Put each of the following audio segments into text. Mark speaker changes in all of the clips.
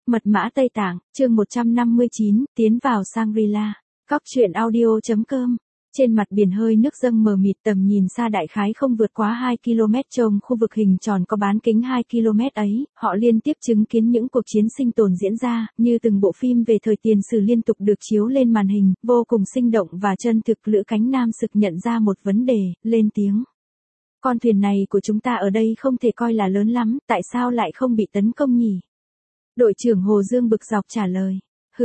Speaker 1: Mật mã Tây Tạng, chương 159, tiến vào Shangri-La. Cóc truyện audio.com. Trên mặt biển hơi nước dâng mờ mịt, tầm nhìn xa đại khái không vượt quá 2 km. Trong khu vực hình tròn có bán kính 2 km ấy, họ liên tiếp chứng kiến những cuộc chiến sinh tồn diễn ra, như từng bộ phim về thời tiền sử liên tục được chiếu lên màn hình, vô cùng sinh động và chân thực. Lữ Cánh Nam sực nhận ra một vấn đề, lên tiếng. Con thuyền này của chúng ta ở đây không thể coi là lớn lắm, tại sao lại không bị tấn công nhỉ? Đội trưởng Hồ Dương bực dọc trả lời.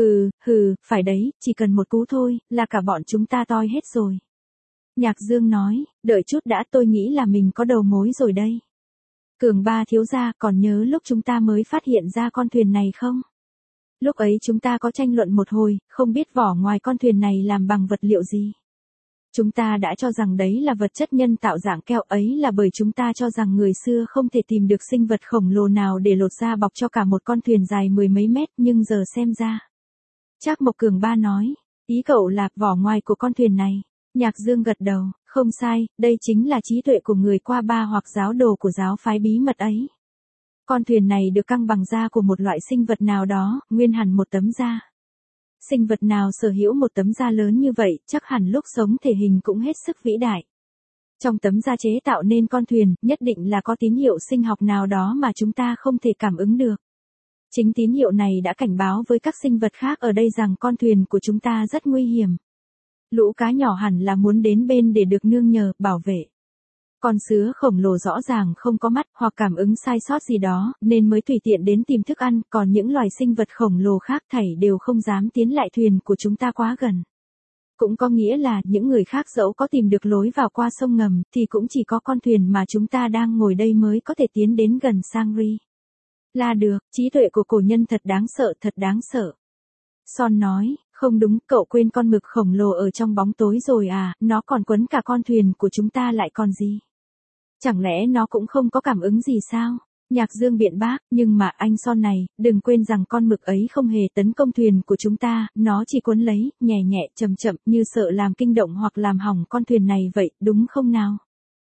Speaker 1: Phải đấy, chỉ cần một cú thôi, là cả bọn chúng ta toi hết rồi. Nhạc Dương nói, đợi chút đã, tôi nghĩ là mình có đầu mối rồi đây. Cường Ba thiếu gia, còn nhớ lúc chúng ta mới phát hiện ra con thuyền này không? Lúc ấy chúng ta có tranh luận một hồi, không biết vỏ ngoài con thuyền này làm bằng vật liệu gì. Chúng ta đã cho rằng đấy là vật chất nhân tạo dạng keo, ấy là bởi chúng ta cho rằng người xưa không thể tìm được sinh vật khổng lồ nào để lột da bọc cho cả một con thuyền dài mười mấy mét, nhưng giờ xem ra. Trác Mộc Cường Ba nói, ý cậu là vỏ ngoài của con thuyền này. Nhạc Dương gật đầu, không sai, đây chính là trí tuệ của người qua ba hoặc giáo đồ của giáo phái bí mật ấy. Con thuyền này được căng bằng da của một loại sinh vật nào đó, nguyên hẳn một tấm da. Sinh vật nào sở hữu một tấm da lớn như vậy, chắc hẳn lúc sống thể hình cũng hết sức vĩ đại. Trong tấm da chế tạo nên con thuyền, nhất định là có tín hiệu sinh học nào đó mà chúng ta không thể cảm ứng được. Chính tín hiệu này đã cảnh báo với các sinh vật khác ở đây rằng con thuyền của chúng ta rất nguy hiểm. Lũ cá nhỏ hẳn là muốn đến bên để được nương nhờ, bảo vệ. Con sứa khổng lồ rõ ràng không có mắt hoặc cảm ứng sai sót gì đó, nên mới tùy tiện đến tìm thức ăn, còn những loài sinh vật khổng lồ khác thảy đều không dám tiến lại thuyền của chúng ta quá gần. Cũng có nghĩa là, những người khác dẫu có tìm được lối vào qua sông ngầm, thì cũng chỉ có con thuyền mà chúng ta đang ngồi đây mới có thể tiến đến gần Shangri-La được. Trí tuệ của cổ nhân thật đáng sợ, thật đáng sợ. Son nói, không đúng, cậu quên con mực khổng lồ ở trong bóng tối rồi à, nó còn quấn cả con thuyền của chúng ta lại còn gì. Chẳng lẽ nó cũng không có cảm ứng gì sao? Nhạc Dương biện bác, nhưng mà anh Son này, đừng quên rằng con mực ấy không hề tấn công thuyền của chúng ta, nó chỉ quấn lấy, nhẹ nhẹ, chậm chậm, như sợ làm kinh động hoặc làm hỏng con thuyền này vậy, đúng không nào?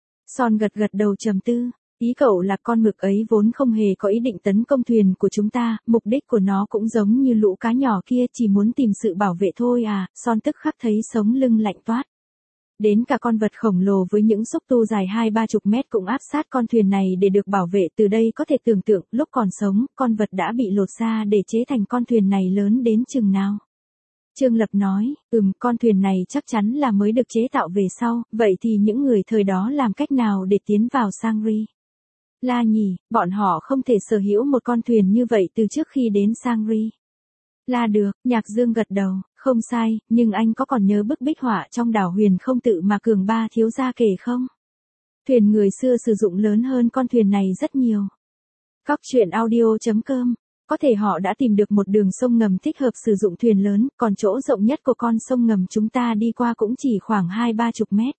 Speaker 1: Son gật gật đầu trầm tư. Ý cậu là con mực ấy vốn không hề có ý định tấn công thuyền của chúng ta, mục đích của nó cũng giống như lũ cá nhỏ kia, chỉ muốn tìm sự bảo vệ thôi à. Son tức khắc thấy sống lưng lạnh toát. Đến cả con vật khổng lồ với những xúc tu dài 20-30 mét cũng áp sát con thuyền này để được bảo vệ. Từ đây có thể tưởng tượng, lúc còn sống, con vật đã bị lột da để chế thành con thuyền này lớn đến chừng nào. Trương Lập nói, con thuyền này chắc chắn là mới được chế tạo về sau, vậy thì những người thời đó làm cách nào để tiến vào Shangri-La nhỉ? Bọn họ không thể sở hữu một con thuyền như vậy từ trước khi đến Shangri-La được. Nhạc Dương gật đầu, không sai, nhưng anh có còn nhớ bức bích họa trong đảo Huyền Không Tự mà Cường Ba thiếu gia kể không? Thuyền người xưa sử dụng lớn hơn con thuyền này rất nhiều. Cóc truyện audio.com. Có thể họ đã tìm được một đường sông ngầm thích hợp sử dụng thuyền lớn, còn chỗ rộng nhất của con sông ngầm chúng ta đi qua cũng chỉ khoảng 20-30 mét.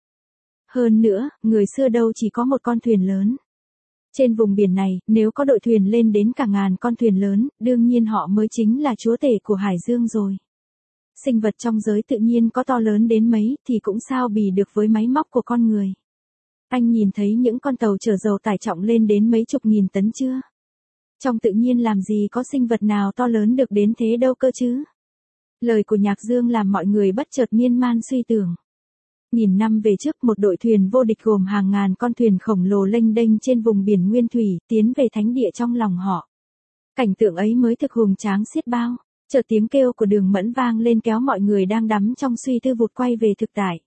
Speaker 1: Hơn nữa, người xưa đâu chỉ có một con thuyền lớn. Trên vùng biển này, nếu có đội thuyền lên đến cả ngàn con thuyền lớn, đương nhiên họ mới chính là chúa tể của Hải Dương rồi. Sinh vật trong giới tự nhiên có to lớn đến mấy, thì cũng sao bì được với máy móc của con người. Anh nhìn thấy những con tàu chở dầu tải trọng lên đến mấy chục nghìn tấn chưa? Trong tự nhiên làm gì có sinh vật nào to lớn được đến thế đâu cơ chứ? Lời của Nhạc Dương làm mọi người bất chợt miên man suy tưởng. Nghìn năm về trước, một đội thuyền vô địch gồm hàng ngàn con thuyền khổng lồ lênh đênh trên vùng biển nguyên thủy, tiến về thánh địa trong lòng họ. Cảnh tượng ấy mới thực hùng tráng xiết bao. Chợt tiếng kêu của Đường Mẫn vang lên kéo mọi người đang đắm trong suy tư vụt quay về thực tại.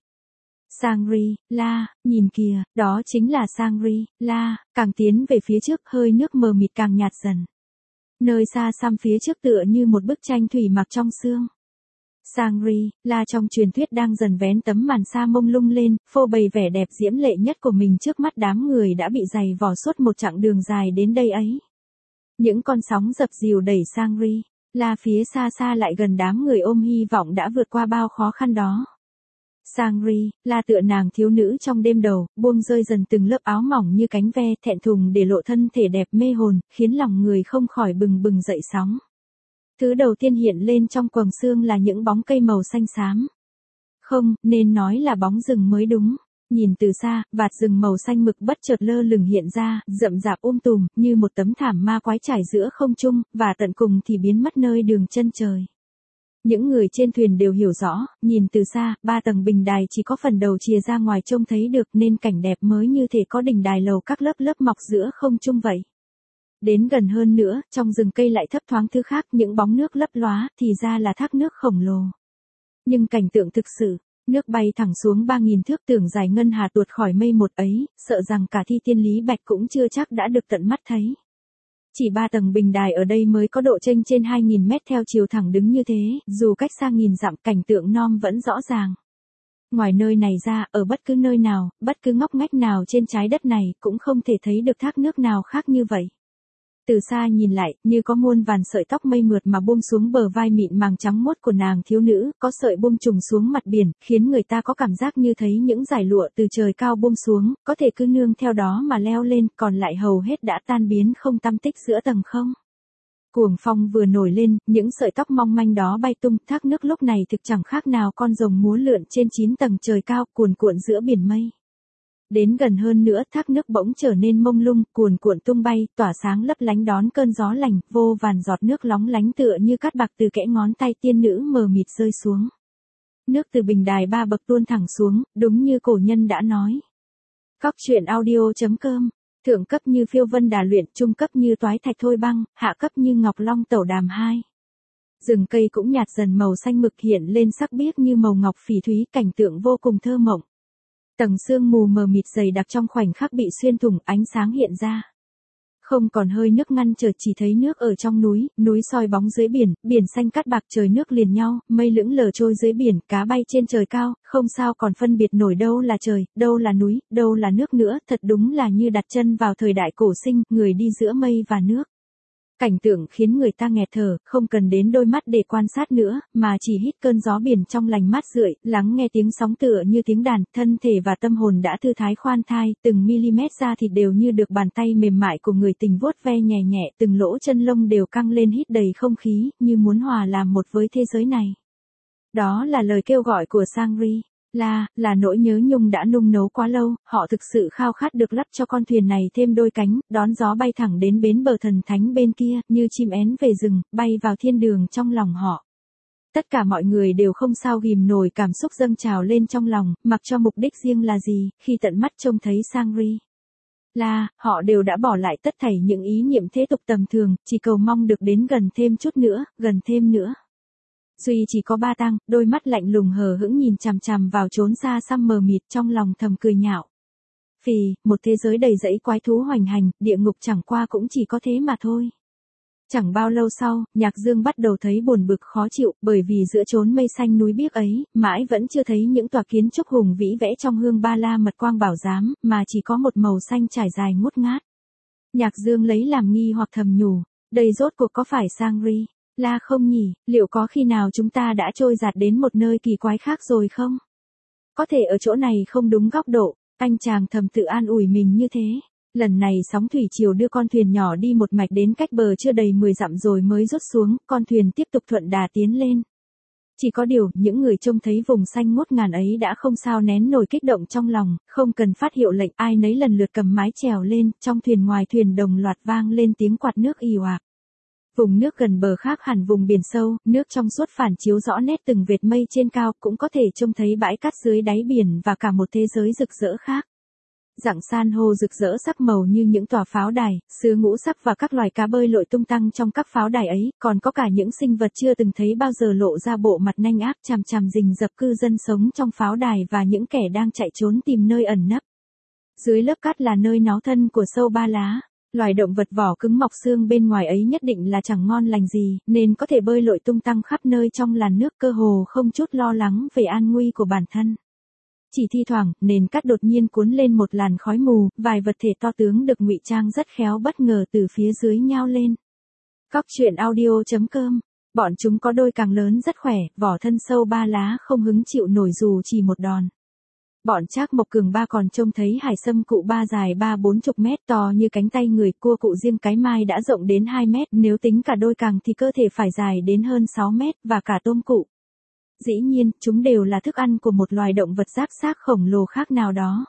Speaker 1: Shangri-La, nhìn kìa, đó chính là Shangri-La. Càng tiến về phía trước, hơi nước mờ mịt càng nhạt dần. Nơi xa xăm phía trước tựa như một bức tranh thủy mặc trong sương. Shangri-La trong truyền thuyết đang dần vén tấm màn sa mông lung lên, phô bày vẻ đẹp diễm lệ nhất của mình trước mắt đám người đã bị dày vò suốt một chặng đường dài đến đây ấy. Những con sóng dập dìu đẩy Shangri-La phía xa xa lại gần đám người ôm hy vọng đã vượt qua bao khó khăn đó. Shangri-La tựa nàng thiếu nữ trong đêm đầu, buông rơi dần từng lớp áo mỏng như cánh ve, thẹn thùng để lộ thân thể đẹp mê hồn, khiến lòng người không khỏi bừng bừng dậy sóng. Thứ đầu tiên hiện lên trong quầng sương là những bóng cây màu xanh xám. Không, nên nói là bóng rừng mới đúng. Nhìn từ xa, vạt rừng màu xanh mực bất chợt lơ lửng hiện ra, rậm rạp tùm, như một tấm thảm ma quái trải giữa không trung, và tận cùng thì biến mất nơi đường chân trời. Những người trên thuyền đều hiểu rõ, nhìn từ xa, 3 tầng bình đài chỉ có phần đầu chìa ra ngoài trông thấy được nên cảnh đẹp mới như thể có đỉnh đài lầu các lớp lớp mọc giữa không trung vậy. Đến gần hơn nữa, trong rừng cây lại thấp thoáng thứ khác, những bóng nước lấp lóa, thì ra là thác nước khổng lồ. Nhưng cảnh tượng thực sự, nước bay thẳng xuống 3.000 thước tưởng dài ngân hà tuột khỏi mây một ấy, sợ rằng cả Thi Tiên Lý Bạch cũng chưa chắc đã được tận mắt thấy. Chỉ 3 tầng bình đài ở đây mới có độ chênh trên 2.000 mét theo chiều thẳng đứng như thế, dù cách xa nghìn dặm cảnh tượng non vẫn rõ ràng. Ngoài nơi này ra, ở bất cứ nơi nào, bất cứ ngóc ngách nào trên trái đất này, cũng không thể thấy được thác nước nào khác như vậy. Từ xa nhìn lại, như có muôn vàn sợi tóc mây mượt mà buông xuống bờ vai mịn màng trắng muốt của nàng thiếu nữ, có sợi buông trùng xuống mặt biển, khiến người ta có cảm giác như thấy những dải lụa từ trời cao buông xuống, có thể cứ nương theo đó mà leo lên, còn lại hầu hết đã tan biến không tăm tích giữa tầng không. Cuồng phong vừa nổi lên, những sợi tóc mong manh đó bay tung, thác nước lúc này thực chẳng khác nào con rồng múa lượn trên 9 tầng trời cao, cuồn cuộn giữa biển mây. Đến gần hơn nữa, thác nước bỗng trở nên mông lung, cuồn cuộn tung bay, tỏa sáng lấp lánh đón cơn gió lành, vô vàn giọt nước lóng lánh tựa như cát bạc từ kẽ ngón tay tiên nữ mờ mịt rơi xuống. Nước từ bình đài 3 bậc tuôn thẳng xuống, đúng như cổ nhân đã nói. Cóc truyện audio.com, thượng cấp như phiêu vân đà luyện, trung cấp như toái thạch thôi băng, hạ cấp như ngọc long tẩu đàm 2. Rừng cây cũng nhạt dần màu xanh mực hiện lên sắc biếc như màu ngọc phỉ thúy, cảnh tượng vô cùng thơ mộng. Tầng sương mù mờ mịt dày đặc trong khoảnh khắc bị xuyên thủng, ánh sáng hiện ra. Không còn hơi nước ngăn trở, chỉ thấy nước ở trong núi, núi soi bóng dưới biển, biển xanh cát bạc trời nước liền nhau, mây lững lờ trôi dưới biển, cá bay trên trời cao, không sao còn phân biệt nổi đâu là trời, đâu là núi, đâu là nước nữa, thật đúng là như đặt chân vào thời đại cổ sinh, người đi giữa mây và nước. Cảnh tượng khiến người ta nghẹt thở, không cần đến đôi mắt để quan sát nữa, mà chỉ hít cơn gió biển trong lành mát rượi, lắng nghe tiếng sóng tựa như tiếng đàn, thân thể và tâm hồn đã thư thái khoan thai, từng mm da thịt đều như được bàn tay mềm mại của người tình vuốt ve nhẹ nhẹ, từng lỗ chân lông đều căng lên hít đầy không khí, như muốn hòa làm một với thế giới này. Đó là lời kêu gọi của Shangri là nỗi nhớ nhung đã nung nấu quá lâu, họ thực sự khao khát được lắp cho con thuyền này thêm đôi cánh, đón gió bay thẳng đến bến bờ thần thánh bên kia, như chim én về rừng, bay vào thiên đường trong lòng họ. Tất cả mọi người đều không sao ghìm nổi cảm xúc dâng trào lên trong lòng, mặc cho mục đích riêng là gì, khi tận mắt trông thấy Shangri họ đều đã bỏ lại tất thảy những ý niệm thế tục tầm thường, chỉ cầu mong được đến gần thêm chút nữa, gần thêm nữa. Duy chỉ có Ba Tang, đôi mắt lạnh lùng hờ hững nhìn chằm chằm vào chốn xa xăm mờ mịt, trong lòng thầm cười nhạo. Vì, một thế giới đầy rẫy quái thú hoành hành, địa ngục chẳng qua cũng chỉ có thế mà thôi. Chẳng bao lâu sau, Nhạc Dương bắt đầu thấy buồn bực khó chịu, bởi vì giữa chốn mây xanh núi biếc ấy, mãi vẫn chưa thấy những tòa kiến trúc hùng vĩ vẽ trong hương ba la mật quang bảo giám, mà chỉ có một màu xanh trải dài ngút ngát. Nhạc Dương lấy làm nghi hoặc thầm nhủ, đây rốt cuộc có phải Shangri không nhỉ, liệu có khi nào chúng ta đã trôi dạt đến một nơi kỳ quái khác rồi không? Có thể ở chỗ này không đúng góc độ, anh chàng thầm tự an ủi mình như thế. Lần này sóng thủy triều đưa con thuyền nhỏ đi một mạch đến cách bờ chưa đầy 10 dặm rồi mới rút xuống, con thuyền tiếp tục thuận đà tiến lên. Chỉ có điều, những người trông thấy vùng xanh ngút ngàn ấy đã không sao nén nổi kích động trong lòng, không cần phát hiệu lệnh, ai nấy lần lượt cầm mái chèo lên, trong thuyền ngoài thuyền đồng loạt vang lên tiếng quạt nước ì oạc. Vùng nước gần bờ khác hẳn vùng biển sâu, nước trong suốt phản chiếu rõ nét từng vệt mây trên cao, cũng có thể trông thấy bãi cát dưới đáy biển và cả một thế giới rực rỡ khác. Rặng san hô rực rỡ sắc màu như những tòa pháo đài, sứa ngũ sắc và các loài cá bơi lội tung tăng trong các pháo đài ấy, còn có cả những sinh vật chưa từng thấy bao giờ lộ ra bộ mặt nanh ác chằm chằm rình rập cư dân sống trong pháo đài và những kẻ đang chạy trốn tìm nơi ẩn nấp. Dưới lớp cát là nơi náu thân của sâu ba lá. Loài động vật vỏ cứng mọc xương bên ngoài ấy nhất định là chẳng ngon lành gì, nên có thể bơi lội tung tăng khắp nơi trong làn nước cơ hồ không chút lo lắng về an nguy của bản thân. Chỉ thi thoảng, nền cát đột nhiên cuốn lên một làn khói mù, vài vật thể to tướng được ngụy trang rất khéo bất ngờ từ phía dưới nhao lên. Cóc truyện audio.com, bọn chúng có đôi càng lớn rất khỏe, vỏ thân sâu ba lá không hứng chịu nổi dù chỉ một đòn. Bọn Trác Mộc Cường Ba còn trông thấy hải sâm cụ ba dài 30-40 mét, to như cánh tay người, cua cụ riêng cái mai đã rộng đến 2 mét, nếu tính cả đôi càng thì cơ thể phải dài đến hơn 6 mét, và cả tôm cụ. dĩ nhiên, chúng đều là thức ăn của một loài động vật giáp xác khổng lồ khác nào đó.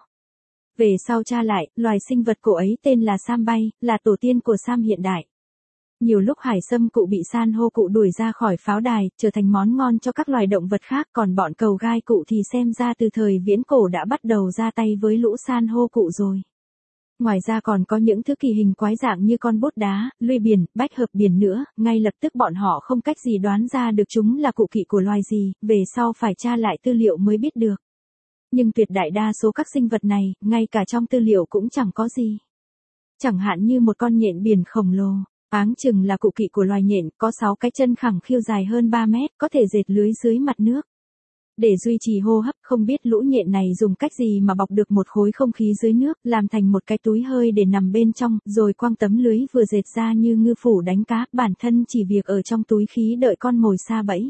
Speaker 1: Về sau tra lại, loài sinh vật cổ ấy tên là Sam bay, là tổ tiên của Sam hiện đại. Nhiều lúc hải sâm cụ bị san hô cụ đuổi ra khỏi pháo đài, trở thành món ngon cho các loài động vật khác, còn bọn cầu gai cụ thì xem ra từ thời viễn cổ đã bắt đầu ra tay với lũ san hô cụ rồi. Ngoài ra còn có những thứ kỳ hình quái dạng như con bốt đá, luy biển, bách hợp biển nữa, ngay lập tức bọn họ không cách gì đoán ra được chúng là cụ kỵ của loài gì, về sau phải tra lại tư liệu mới biết được. Nhưng tuyệt đại đa số các sinh vật này, ngay cả trong tư liệu cũng chẳng có gì. Chẳng hạn như một con nhện biển khổng lồ, áng chừng là cụ kỵ của loài nhện, có 6 cái chân khẳng khiu dài hơn 3 mét, có thể dệt lưới dưới mặt nước. Để duy trì hô hấp, không biết lũ nhện này dùng cách gì mà bọc được một khối không khí dưới nước, làm thành một cái túi hơi để nằm bên trong, rồi quăng tấm lưới vừa dệt ra như ngư phủ đánh cá, bản thân chỉ việc ở trong túi khí đợi con mồi sa bẫy.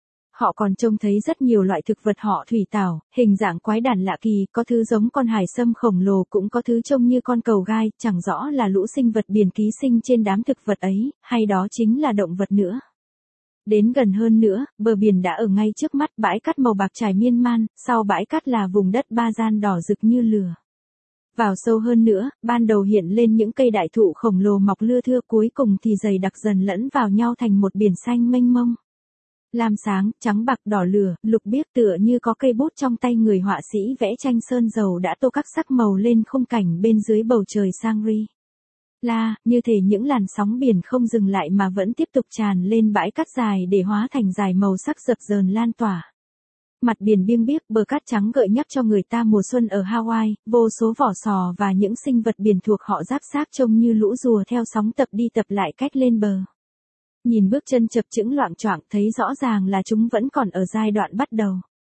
Speaker 1: Họ còn trông thấy rất nhiều loại thực vật họ thủy tảo, hình dạng quái đản lạ kỳ, có thứ giống con hải sâm khổng lồ, cũng có thứ trông như con cầu gai, chẳng rõ là lũ sinh vật biển ký sinh trên đám thực vật ấy, hay đó chính là động vật nữa. Đến gần hơn nữa, bờ biển đã ở ngay trước mắt, bãi cát màu bạc trải miên man, sau bãi cát là vùng đất ba gian đỏ rực như lửa. Vào sâu hơn nữa, ban đầu hiện lên những cây đại thụ khổng lồ mọc lưa thưa, cuối cùng thì dày đặc dần lẫn vào nhau thành một biển xanh mênh mông. Lam sáng, trắng bạc, đỏ lửa, lục biếc, tựa như có cây bút trong tay người họa sĩ vẽ tranh sơn dầu đã tô các sắc màu lên khung cảnh bên dưới bầu trời Shangri La, như thể những làn sóng biển không dừng lại mà vẫn tiếp tục tràn lên bãi cát dài để hóa thành dải màu sắc dập dờn lan tỏa. Mặt biển biêng biếc, bờ cát trắng gợi nhắc cho người ta mùa xuân ở Hawaii, vô số vỏ sò và những sinh vật biển thuộc họ giáp xác trông như lũ rùa theo sóng tập đi tập lại cách lên bờ. Nhìn bước chân chập chững loạng choạng thấy rõ ràng là chúng vẫn còn ở giai đoạn bắt đầu.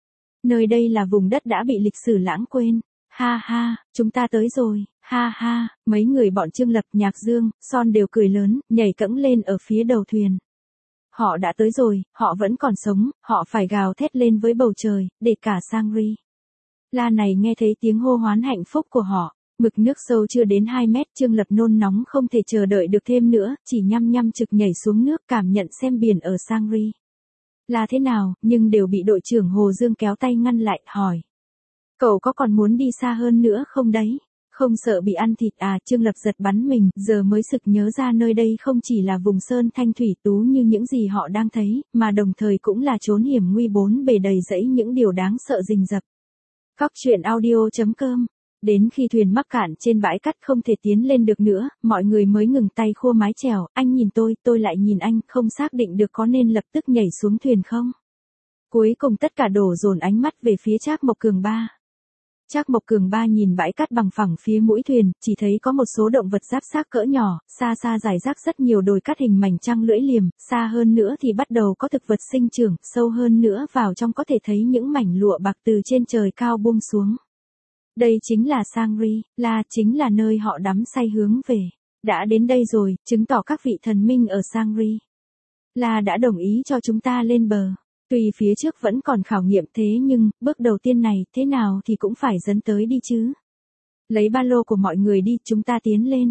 Speaker 1: Nơi đây là vùng đất đã bị lịch sử lãng quên. Ha ha, chúng ta tới rồi, ha ha, mấy người bọn Trương Lập, Nhạc Dương, Son đều cười lớn, nhảy cẫng lên ở phía đầu thuyền. Họ đã tới rồi, họ vẫn còn sống, họ phải gào thét lên với bầu trời, để cả Shangri La này nghe thấy tiếng hô hoán hạnh phúc của họ. Mực nước sâu chưa đến 2 mét, Trương Lập nôn nóng không thể chờ đợi được thêm nữa, chỉ nhăm nhăm trực nhảy xuống nước cảm nhận xem biển ở Shangri La thế nào, nhưng đều bị đội trưởng Hồ Dương kéo tay ngăn lại, hỏi. Cậu có còn muốn đi xa hơn nữa không đấy? Không sợ bị ăn thịt à? Trương Lập giật bắn mình, giờ mới sực nhớ ra nơi đây không chỉ là vùng sơn thanh thủy tú như những gì họ đang thấy, mà đồng thời cũng là chốn hiểm nguy bốn bề đầy rẫy những điều đáng sợ rình rập. Cóc truyện audio.com. Đến khi thuyền mắc cạn trên bãi cát không thể tiến lên được nữa, mọi người mới ngừng tay khua mái chèo, anh nhìn tôi lại nhìn anh, không xác định được có nên lập tức nhảy xuống thuyền không. Cuối cùng tất cả đổ dồn ánh mắt về phía Trác Mộc Cường Ba. Trác Mộc Cường Ba nhìn bãi cát bằng phẳng phía mũi thuyền, chỉ thấy có một số động vật giáp xác cỡ nhỏ, xa xa rải rác rất nhiều đồi cát hình mảnh trăng lưỡi liềm, xa hơn nữa thì bắt đầu có thực vật sinh trưởng, sâu hơn nữa vào trong có thể thấy những mảnh lụa bạc từ trên trời cao buông xuống. Đây chính là Shangri La, chính là nơi họ đắm say hướng về. Đã đến đây rồi, chứng tỏ các vị thần minh ở Shangri La đã đồng ý cho chúng ta lên bờ. Tuy phía trước vẫn còn khảo nghiệm thế nhưng, bước đầu tiên này, thế nào thì cũng phải dẫn tới đi chứ. Lấy ba lô của mọi người đi, chúng ta tiến lên.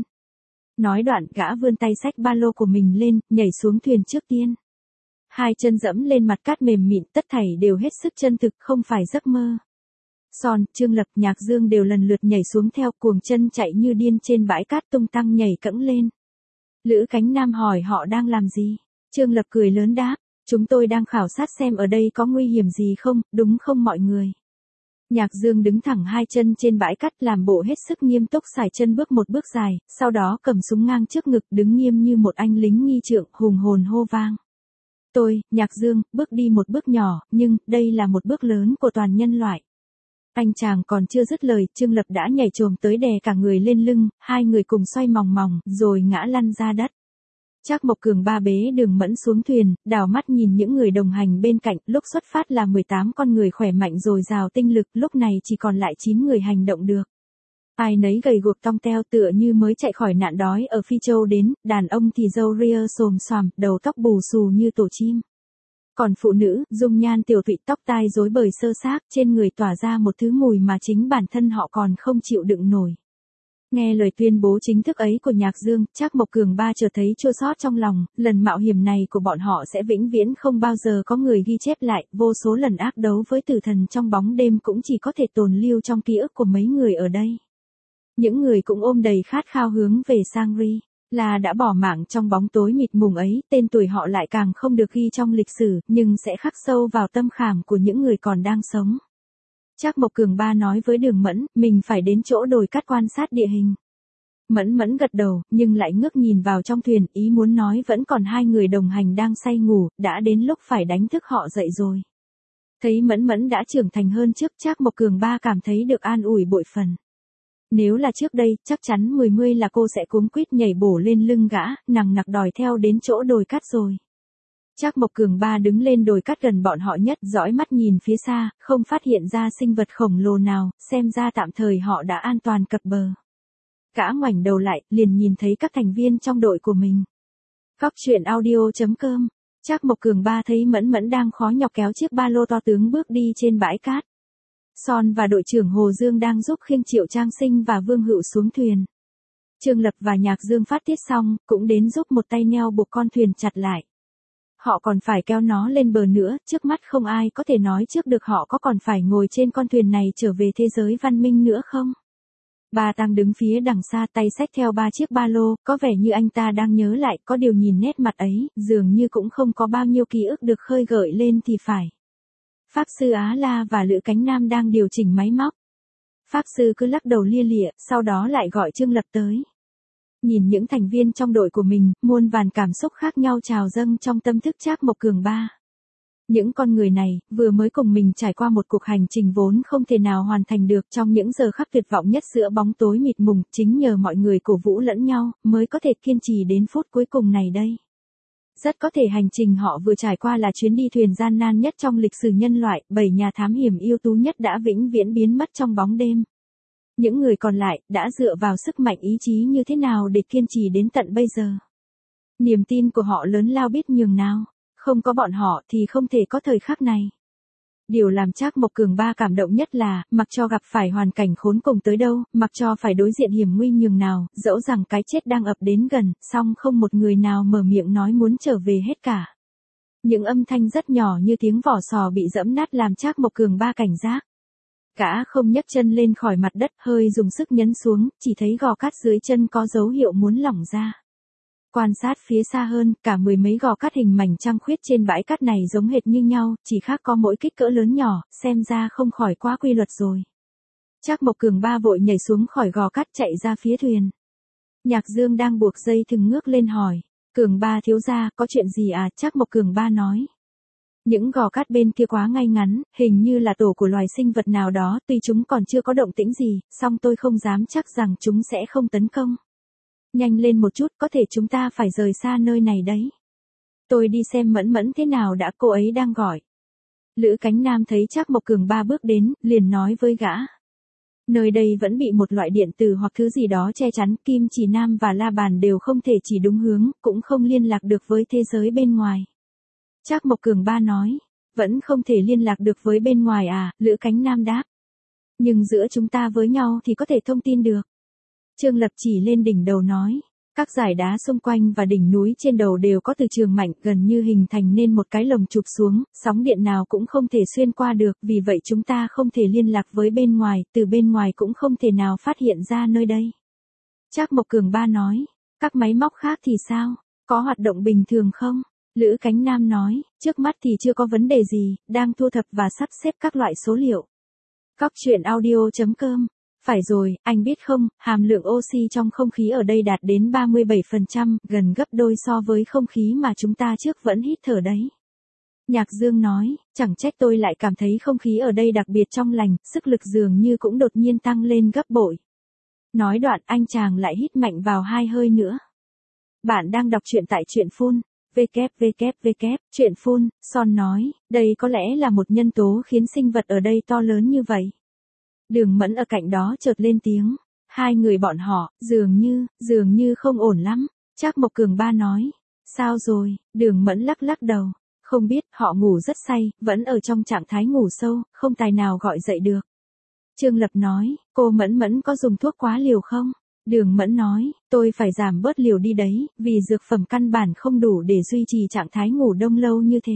Speaker 1: Nói đoạn, gã vươn tay xách ba lô của mình lên, nhảy xuống thuyền trước tiên. Hai chân dẫm lên mặt cát mềm mịn, tất thảy đều hết sức chân thực, không phải giấc mơ. Son, Trương Lập, Nhạc Dương đều lần lượt nhảy xuống theo, cuồng chân chạy như điên trên bãi cát tung tăng nhảy cẫng lên. Lữ Cánh Nam hỏi họ đang làm gì. Trương Lập cười lớn đáp, chúng tôi đang khảo sát xem ở đây có nguy hiểm gì không, đúng không mọi người. Nhạc Dương đứng thẳng hai chân trên bãi cát làm bộ hết sức nghiêm túc xài chân bước một bước dài, sau đó cầm súng ngang trước ngực đứng nghiêm như một anh lính nghi trượng hùng hồn hô vang. Tôi, Nhạc Dương, bước đi một bước nhỏ, nhưng đây là một bước lớn của toàn nhân loại. Anh chàng còn chưa dứt lời, Trương Lập đã nhảy chồm tới đè cả người lên lưng, hai người cùng xoay mòng mòng, rồi ngã lăn ra đất. Trác Mộc Cường Ba bế Đường Mẫn xuống thuyền, đảo mắt nhìn những người đồng hành bên cạnh, lúc xuất phát là 18 con người khỏe mạnh dồi dào tinh lực, lúc này chỉ còn lại 9 người hành động được. Ai nấy gầy guộc tong teo tựa như mới chạy khỏi nạn đói ở Phi Châu đến, đàn ông thì râu ria xồm xoàm, đầu tóc bù xù như tổ chim. Còn phụ nữ, dung nhan tiểu tụy, tóc tai rối bời sơ xác, trên người tỏa ra một thứ mùi mà chính bản thân họ còn không chịu đựng nổi. Nghe lời tuyên bố chính thức ấy của Nhạc Dương, Trác Mộc Cường ba chợt thấy chua xót trong lòng, lần mạo hiểm này của bọn họ sẽ vĩnh viễn không bao giờ có người ghi chép lại, vô số lần ác đấu với tử thần trong bóng đêm cũng chỉ có thể tồn lưu trong ký ức của mấy người ở đây. Những người cũng ôm đầy khát khao hướng về Shangri-La đã bỏ mạng trong bóng tối mịt mùng ấy, tên tuổi họ lại càng không được ghi trong lịch sử, nhưng sẽ khắc sâu vào tâm khảm của những người còn đang sống. Trác Mộc Cường ba nói với Đường Mẫn, mình phải đến chỗ đồi cát quan sát địa hình. Mẫn Mẫn gật đầu, nhưng lại ngước nhìn vào trong thuyền, ý muốn nói vẫn còn hai người đồng hành đang say ngủ, đã đến lúc phải đánh thức họ dậy rồi. Thấy Mẫn Mẫn đã trưởng thành hơn trước, Trác Mộc Cường ba cảm thấy được an ủi bội phần. Nếu là trước đây, chắc chắn 10 là cô sẽ cuống quýt nhảy bổ lên lưng gã, nằng nặc đòi theo đến chỗ đồi cát rồi. Trác Mộc Cường ba đứng lên đồi cát gần bọn họ nhất, dõi mắt nhìn phía xa, không phát hiện ra sinh vật khổng lồ nào, xem ra tạm thời họ đã an toàn cập bờ. Gã ngoảnh đầu lại, liền nhìn thấy các thành viên trong đội của mình. Cóc truyện audio.com. Trác Mộc Cường ba thấy Mẫn Mẫn đang khó nhọc kéo chiếc ba lô to tướng bước đi trên bãi cát. Son và đội trưởng Hồ Dương đang giúp khiêng Triệu Trang Sinh và Vương Hựu xuống thuyền. Trương Lập và Nhạc Dương phát tiết xong, cũng đến giúp một tay neo buộc con thuyền chặt lại. Họ còn phải kéo nó lên bờ nữa, trước mắt không ai có thể nói trước được họ có còn phải ngồi trên con thuyền này trở về thế giới văn minh nữa không. Ba Tăng đứng phía đằng xa, tay xách theo 3 chiếc ba lô, có vẻ như anh ta đang nhớ lại, có điều nhìn nét mặt ấy, dường như cũng không có bao nhiêu ký ức được khơi gợi lên thì phải. Pháp sư Á La và Lữ Cánh Nam đang điều chỉnh máy móc. Pháp sư cứ lắc đầu lia lịa, sau đó lại gọi Trương Lập tới. Nhìn những thành viên trong đội của mình, muôn vàn cảm xúc khác nhau trào dâng trong tâm thức Trác Mộc Cường ba. Những con người này, vừa mới cùng mình trải qua một cuộc hành trình vốn không thể nào hoàn thành được trong những giờ khắc tuyệt vọng nhất giữa bóng tối mịt mùng, chính nhờ mọi người cổ vũ lẫn nhau, mới có thể kiên trì đến phút cuối cùng này đây. Rất có thể hành trình họ vừa trải qua là chuyến đi thuyền gian nan nhất trong lịch sử nhân loại, 7 nhà thám hiểm ưu tú nhất đã vĩnh viễn biến mất trong bóng đêm. Những người còn lại, đã dựa vào sức mạnh ý chí như thế nào để kiên trì đến tận bây giờ. Niềm tin của họ lớn lao biết nhường nào, không có bọn họ thì không thể có thời khắc này. Điều làm Trác Mộc Cường ba cảm động nhất là, mặc cho gặp phải hoàn cảnh khốn cùng tới đâu, mặc cho phải đối diện hiểm nguy nhường nào, dẫu rằng cái chết đang ập đến gần, song không một người nào mở miệng nói muốn trở về hết cả. Những âm thanh rất nhỏ như tiếng vỏ sò bị giẫm nát làm Trác Mộc Cường ba cảnh giác. Gã không nhấc chân lên khỏi mặt đất, hơi dùng sức nhấn xuống, chỉ thấy gò cát dưới chân có dấu hiệu muốn lỏng ra. Quan sát phía xa hơn, cả 10 mấy gò cát hình mảnh trăng khuyết trên bãi cát này giống hệt như nhau, chỉ khác có mỗi kích cỡ lớn nhỏ, xem ra không khỏi quá quy luật rồi. Trác Mộc Cường ba vội nhảy xuống khỏi gò cát chạy ra phía thuyền. Nhạc Dương đang buộc dây thừng ngước lên hỏi, Cường ba thiếu gia, có chuyện gì à? Trác Mộc Cường ba nói. Những gò cát bên kia quá ngay ngắn, hình như là tổ của loài sinh vật nào đó, tuy chúng còn chưa có động tĩnh gì, song tôi không dám chắc rằng chúng sẽ không tấn công. Nhanh lên một chút, có thể chúng ta phải rời xa nơi này đấy. Tôi đi xem Mẫn Mẫn thế nào đã, cô ấy đang gọi. Lữ Cánh Nam thấy Trác Mộc Cường ba bước đến, liền nói với gã. Nơi đây vẫn bị một loại điện tử hoặc thứ gì đó che chắn, Kim Chỉ Nam và La Bàn đều không thể chỉ đúng hướng, cũng không liên lạc được với thế giới bên ngoài. Trác Mộc Cường ba nói, vẫn không thể liên lạc được với bên ngoài à, Lữ Cánh Nam đáp. Nhưng giữa chúng ta với nhau thì có thể thông tin được. Trương Lập chỉ lên đỉnh đầu nói, các dải đá xung quanh và đỉnh núi trên đầu đều có từ trường mạnh gần như hình thành nên một cái lồng chụp xuống, sóng điện nào cũng không thể xuyên qua được, vì vậy chúng ta không thể liên lạc với bên ngoài, từ bên ngoài cũng không thể nào phát hiện ra nơi đây. Trác Mộc Cường ba nói, các máy móc khác thì sao, có hoạt động bình thường không? Lữ Cánh Nam nói, trước mắt thì chưa có vấn đề gì, đang thu thập và sắp xếp các loại số liệu. Cóc truyện audio.com. Phải rồi, anh biết không, hàm lượng oxy trong không khí ở đây đạt đến 37%, gần gấp đôi so với không khí mà chúng ta trước vẫn hít thở đấy. Nhạc Dương nói, chẳng trách tôi lại cảm thấy không khí ở đây đặc biệt trong lành, sức lực dường như cũng đột nhiên tăng lên gấp bội. Nói đoạn anh chàng lại hít mạnh vào 2 hơi nữa. Bạn đang đọc truyện tại truyện Phun. Truyện Phun, Son nói, đây có lẽ là một nhân tố khiến sinh vật ở đây to lớn như vậy. Đường Mẫn ở cạnh đó chợt lên tiếng, hai người bọn họ, dường như không ổn lắm. Trác Mộc Cường ba nói, sao rồi? Đường Mẫn lắc lắc đầu, không biết, họ ngủ rất say, vẫn ở trong trạng thái ngủ sâu, không tài nào gọi dậy được. Trương Lập nói, cô Mẫn Mẫn có dùng thuốc quá liều không? Đường Mẫn nói, tôi phải giảm bớt liều đi đấy, vì dược phẩm căn bản không đủ để duy trì trạng thái ngủ đông lâu như thế.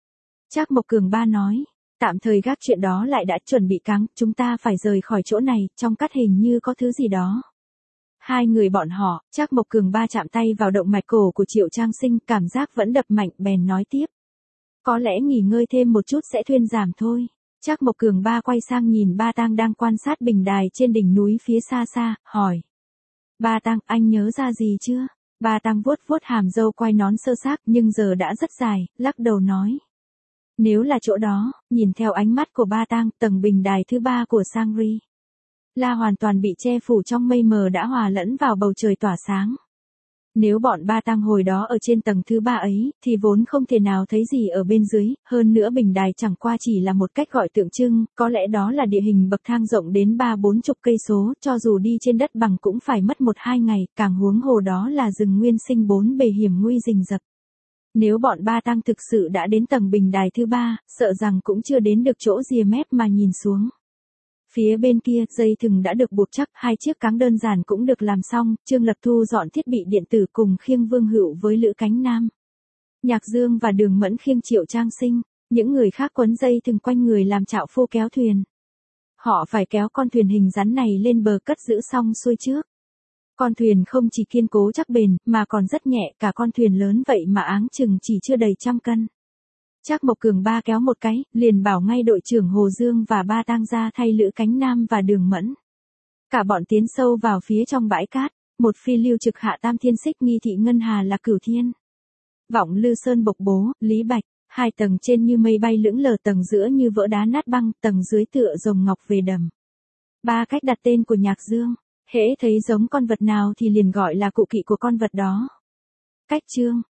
Speaker 1: Trác Mộc Cường Ba nói, tạm thời gác chuyện đó lại đã, chuẩn bị cáng, chúng ta phải rời khỏi chỗ này, trong cát hình như có thứ gì đó. Hai người bọn họ, Trác Mộc Cường Ba chạm tay vào động mạch cổ của Triệu Trang Sinh, cảm giác vẫn đập mạnh, bèn nói tiếp. Có lẽ nghỉ ngơi thêm một chút sẽ thuyên giảm thôi. Trác Mộc Cường Ba quay sang nhìn Ba Tang đang quan sát bình đài trên đỉnh núi phía xa xa, hỏi. Ba Tang, anh nhớ ra gì chưa? Ba Tang vuốt vuốt hàm râu quai nón sơ xác nhưng giờ đã rất dài, lắc đầu nói. Nếu là chỗ đó, nhìn theo ánh mắt của Ba Tang, tầng bình đài thứ 3 của Shangri-La hoàn toàn bị che phủ trong mây mờ đã hòa lẫn vào bầu trời tỏa sáng. Nếu bọn Ba Tang hồi đó ở trên tầng thứ 3 ấy, thì vốn không thể nào thấy gì ở bên dưới, hơn nữa bình đài chẳng qua chỉ là một cách gọi tượng trưng, có lẽ đó là địa hình bậc thang rộng đến 30-40 cây số, cho dù đi trên đất bằng cũng phải mất 1-2 ngày, càng huống hồ đó là rừng nguyên sinh 4 bề hiểm nguy rình rập. Nếu bọn Ba Tang thực sự đã đến tầng bình đài thứ 3, sợ rằng cũng chưa đến được chỗ rìa mép mà nhìn xuống. Phía bên kia, dây thừng đã được buộc chắc, 2 chiếc cáng đơn giản cũng được làm xong, Trương Lập thu dọn thiết bị điện tử cùng khiêng Vương Hựu với Lữ Cánh Nam. Nhạc Dương và Đường Mẫn khiêng Triệu Trang Sinh, những người khác quấn dây thừng quanh người làm trạo phô kéo thuyền. Họ phải kéo con thuyền hình rắn này lên bờ cất giữ xong xuôi trước. Con thuyền không chỉ kiên cố chắc bền, mà còn rất nhẹ, cả con thuyền lớn vậy mà áng chừng chỉ chưa đầy 100 cân. Trác Mộc Cường Ba kéo một cái, liền bảo ngay đội trưởng Hồ Dương và Ba Tang ra thay Lữ Cánh Nam và Đường Mẫn. Cả bọn tiến sâu vào phía trong bãi cát, một phi lưu trực hạ Tam Thiên Xích nghi thị ngân hà là Cửu Thiên. Vọng Lư Sơn Bộc Bố, Lý Bạch, 2 tầng trên như mây bay lững lờ, tầng giữa như vỡ đá nát băng, tầng dưới tựa rồng ngọc về đầm. 3 cách đặt tên của Nhạc Dương, hễ thấy giống con vật nào thì liền gọi là cụ kỵ của con vật đó. Cách chương